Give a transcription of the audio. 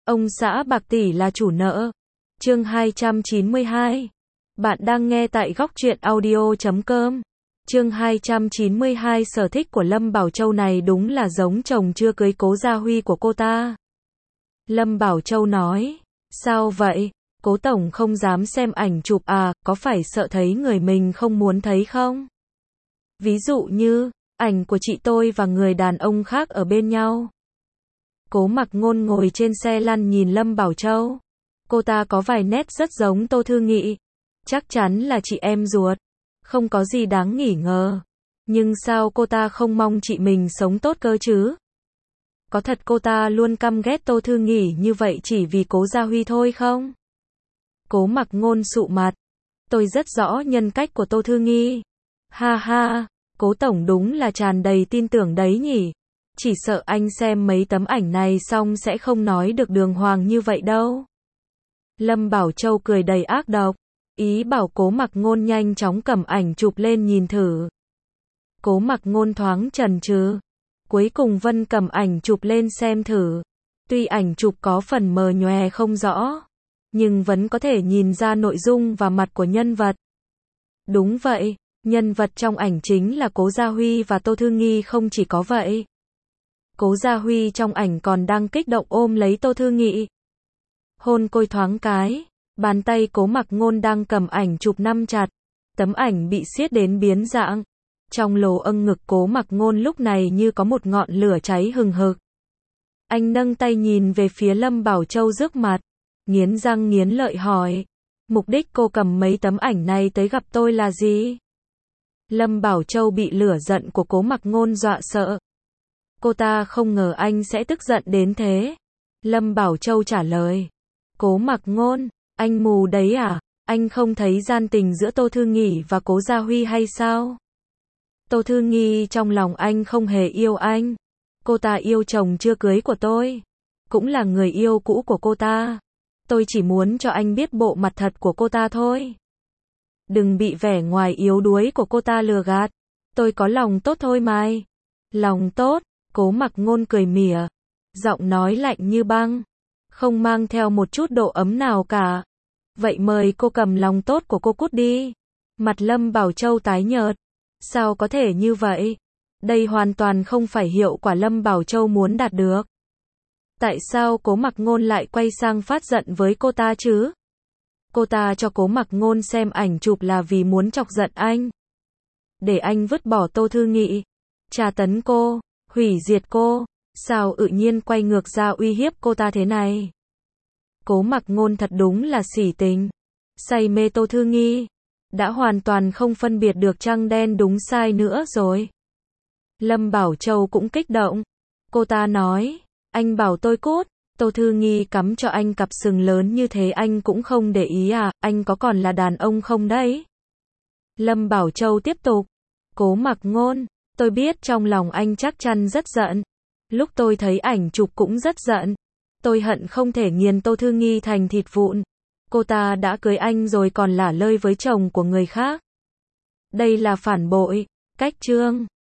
Ông xã bạc tỷ là chủ nợ. Chương 292. Bạn đang nghe tại góc truyện audio.com. Chương 292. Sở thích của Lâm Bảo Châu này đúng là giống chồng chưa cưới Cố Gia Huy của cô ta. Lâm Bảo Châu nói, sao vậy? Cố tổng không dám xem ảnh chụp à, có phải sợ thấy người mình không muốn thấy không? Ví dụ như, ảnh của chị tôi và người đàn ông khác ở bên nhau. Cố Mặc Ngôn ngồi trên xe lăn nhìn Lâm Bảo Châu. Cô ta có vài nét rất giống Tô Thư Nghị. Chắc chắn là chị em ruột. Không có gì đáng nghi ngờ. Nhưng sao cô ta không mong chị mình sống tốt cơ chứ? Có thật cô ta luôn căm ghét Tô Thư Nghị như vậy chỉ vì Cố Gia Huy thôi không? Cố Mặc Ngôn sụ mặt. Tôi rất rõ nhân cách của Tô Thư Nghị. Ha ha, Cố tổng đúng là tràn đầy tin tưởng đấy nhỉ. Chỉ sợ anh xem mấy tấm ảnh này xong sẽ không nói được đường hoàng như vậy đâu. Lâm Bảo Châu cười đầy ác độc. Ý bảo Cố Mặc Ngôn nhanh chóng cầm ảnh chụp lên nhìn thử. Cố Mặc Ngôn thoáng chần chừ. Cuối cùng Vân cầm ảnh chụp lên xem thử. Tuy ảnh chụp có phần mờ nhòe không rõ, nhưng vẫn có thể nhìn ra nội dung và mặt của nhân vật. Đúng vậy, nhân vật trong ảnh chính là Cố Gia Huy và Tô Thư Nghị không chỉ có vậy. Cố Gia Huy trong ảnh còn đang kích động ôm lấy Tô Thư Nghị. Hôn côi thoáng cái, bàn tay Cố Mặc Ngôn đang cầm ảnh chụp nắm chặt. Tấm ảnh bị siết đến biến dạng. Trong lỗ âng ngực Cố Mặc Ngôn lúc này như có một ngọn lửa cháy hừng hực. Anh nâng tay nhìn về phía Lâm Bảo Châu trước mặt, nghiến răng nghiến lợi hỏi, mục đích cô cầm mấy tấm ảnh này tới gặp tôi là gì? Lâm Bảo Châu bị lửa giận của Cố Mặc Ngôn dọa sợ. Cô ta không ngờ anh sẽ tức giận đến thế. Lâm Bảo Châu trả lời, Cố Mặc Ngôn, anh mù đấy à? Anh không thấy gian tình giữa Tô Thư Nghị và Cố Gia Huy hay sao? Tô Thư Nghị trong lòng anh không hề yêu anh. Cô ta yêu chồng chưa cưới của tôi, cũng là người yêu cũ của cô ta. Tôi chỉ muốn cho anh biết bộ mặt thật của cô ta thôi. Đừng bị vẻ ngoài yếu đuối của cô ta lừa gạt. Tôi có lòng tốt thôi mà. Lòng tốt? Cố Mặc Ngôn cười mỉa, giọng nói lạnh như băng, không mang theo một chút độ ấm nào cả. Vậy mời cô cầm lòng tốt của cô cút đi. Mặt Lâm Bảo Châu tái nhợt. Sao có thể như vậy? Đây hoàn toàn không phải hiệu quả Lâm Bảo Châu muốn đạt được. Tại sao Cố Mặc Ngôn lại quay sang phát giận với cô ta chứ? Cô ta cho Cố Mặc Ngôn xem ảnh chụp là vì muốn chọc giận anh. Để anh vứt bỏ Tô Thư Nghị, tra tấn cô, hủy diệt cô. Sao tự nhiên quay ngược ra uy hiếp cô ta thế này? Cố Mặc Ngôn thật đúng là sỉ tình. Say mê Tô Thư Nghị. Đã hoàn toàn không phân biệt được trắng đen đúng sai nữa rồi. Lâm Bảo Châu cũng kích động. Cô ta nói, anh bảo tôi cút, Tô Thư Nghị cắm cho anh cặp sừng lớn như thế anh cũng không để ý à, anh có còn là đàn ông không đấy? Lâm Bảo Châu tiếp tục, Cố Mặc Ngôn, tôi biết trong lòng anh chắc chắn rất giận. Lúc tôi thấy ảnh chụp cũng rất giận. Tôi hận không thể nghiền Tô Thư Nghị thành thịt vụn. Cô ta đã cưới anh rồi còn lả lơi với chồng của người khác. Đây là phản bội. Cách chương